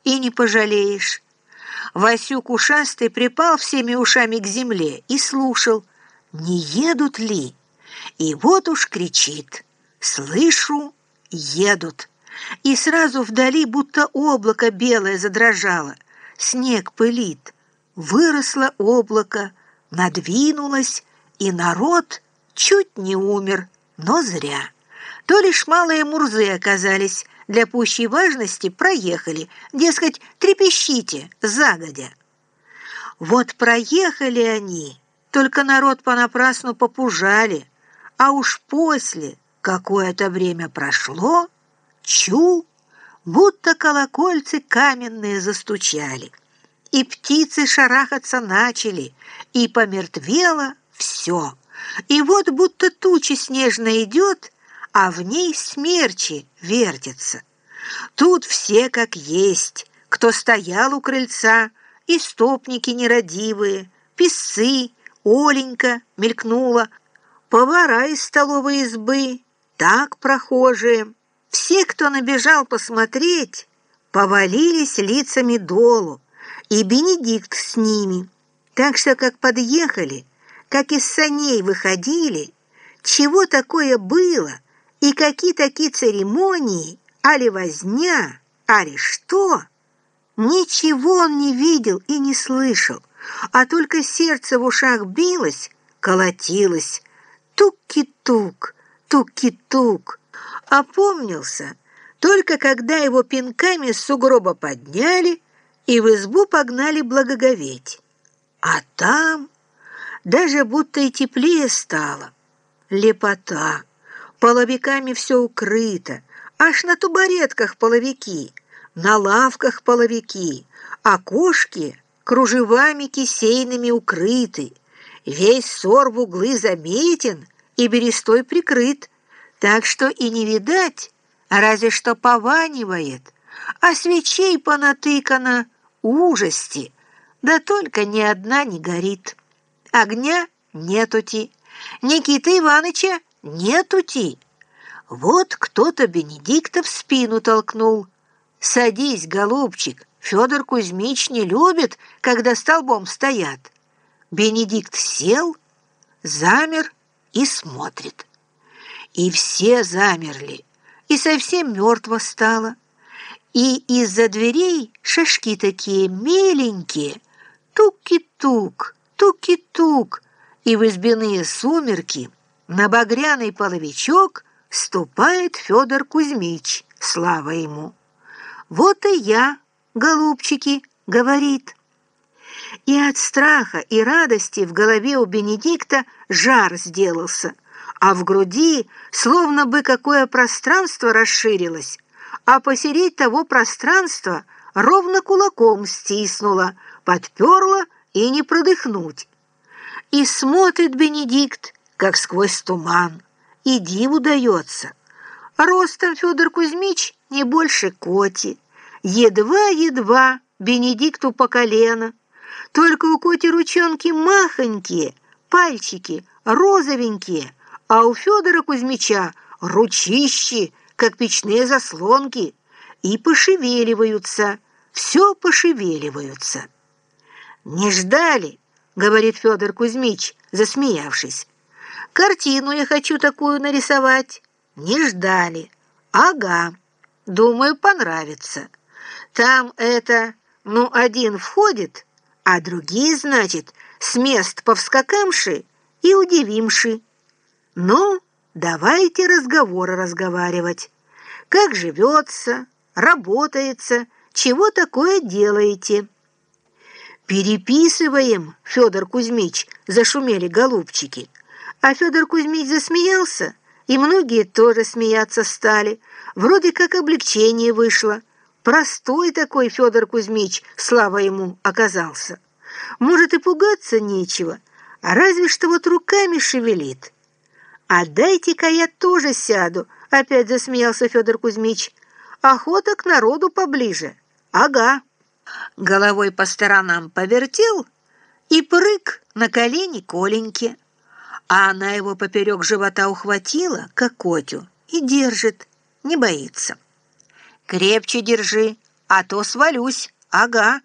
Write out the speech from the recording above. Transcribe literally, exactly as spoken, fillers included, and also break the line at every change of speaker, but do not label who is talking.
и не пожалеешь. Васюк ушастый припал всеми ушами к земле и слушал, не едут ли. И вот уж кричит: «Слышу, едут!» И сразу вдали будто облако белое задрожало, снег пылит. Выросло облако, надвинулось, и народ чуть не умер, но зря. То лишь малые мурзы оказались, для пущей важности проехали, дескать, трепещите загодя. Вот проехали они, только народ понапрасну попужали, а уж после какое-то время прошло, чу, будто колокольцы каменные застучали, и птицы шарахаться начали, и помертвело все. И вот будто туча снежная идет, а в ней смерчи вертятся. Тут все как есть, кто стоял у крыльца, и стопники нерадивые, писцы, Оленька мелькнула, повара из столовой избы, так прохожие. Все, кто набежал посмотреть, повалились лицами долу, и Бенедикт с ними. Так что, как подъехали, как из саней выходили, чего такое было, и какие такие церемонии, али возня, али что, ничего он не видел и не слышал, а только сердце в ушах билось, колотилось, тук-ки-тук, тук-ки-тук. Опомнился только когда его пинками с сугроба подняли и в избу погнали благоговеть. А там даже будто и теплее стало. Лепота, половиками все укрыто, аж на тубаретках половики, на лавках половики, окошки кружевами кисейными укрыты, весь сор в углы заметен и берестой прикрыт, так что и не видать, разве что пованивает, а свечей понатыкано ужасти, да только ни одна не горит. Огня нетути, Никиты Иваныча нетути. Вот кто-то Бенедикта в спину толкнул. «Садись, голубчик, Федор Кузьмич не любит, когда столбом стоят». Бенедикт сел, замер и смотрит. И все замерли, и совсем мертво стало. И из-за дверей шашки такие меленькие, тук-ки-тук, тук-ки-тук, и в избяные сумерки на багряный половичок ступает Федор Кузьмич, слава ему. «Вот и я, голубчики», — говорит. И от страха и радости в голове у Бенедикта жар сделался, а в груди словно бы какое пространство расширилось, а посередь того пространства ровно кулаком стиснуло, подперла и не продыхнуть. И смотрит Бенедикт, как сквозь туман, и диву дается. Ростом Федор Кузьмич не больше коти, едва-едва Бенедикту по колено. Только у коти ручонки махонькие, пальчики розовенькие, а у Федора Кузьмича ручищи, как печные заслонки, и пошевеливаются, все пошевеливаются. «Не ждали», — говорит Федор Кузьмич, засмеявшись. «Картину я хочу такую нарисовать». «Не ждали». «Ага, думаю, понравится. Там это, ну, один входит, а другие, значит, с мест повскакамши и удивимши. Ну, давайте разговоры разговаривать. Как живется, работается, чего такое делаете?» «Переписываем, Федор Кузьмич», — зашумели голубчики. А Федор Кузьмич засмеялся, и многие тоже смеяться стали. Вроде как облегчение вышло. Простой такой Федор Кузьмич, слава ему, оказался. Может, и пугаться нечего, а разве что вот руками шевелит. «А дайте-ка я тоже сяду», — опять засмеялся Федор Кузьмич. «Охота к народу поближе». «Ага». Головой по сторонам повертел и прыг на колени Коленьке. А она его поперек живота ухватила, как котю, и держит, не боится. «Крепче держи, а то свалюсь, ага».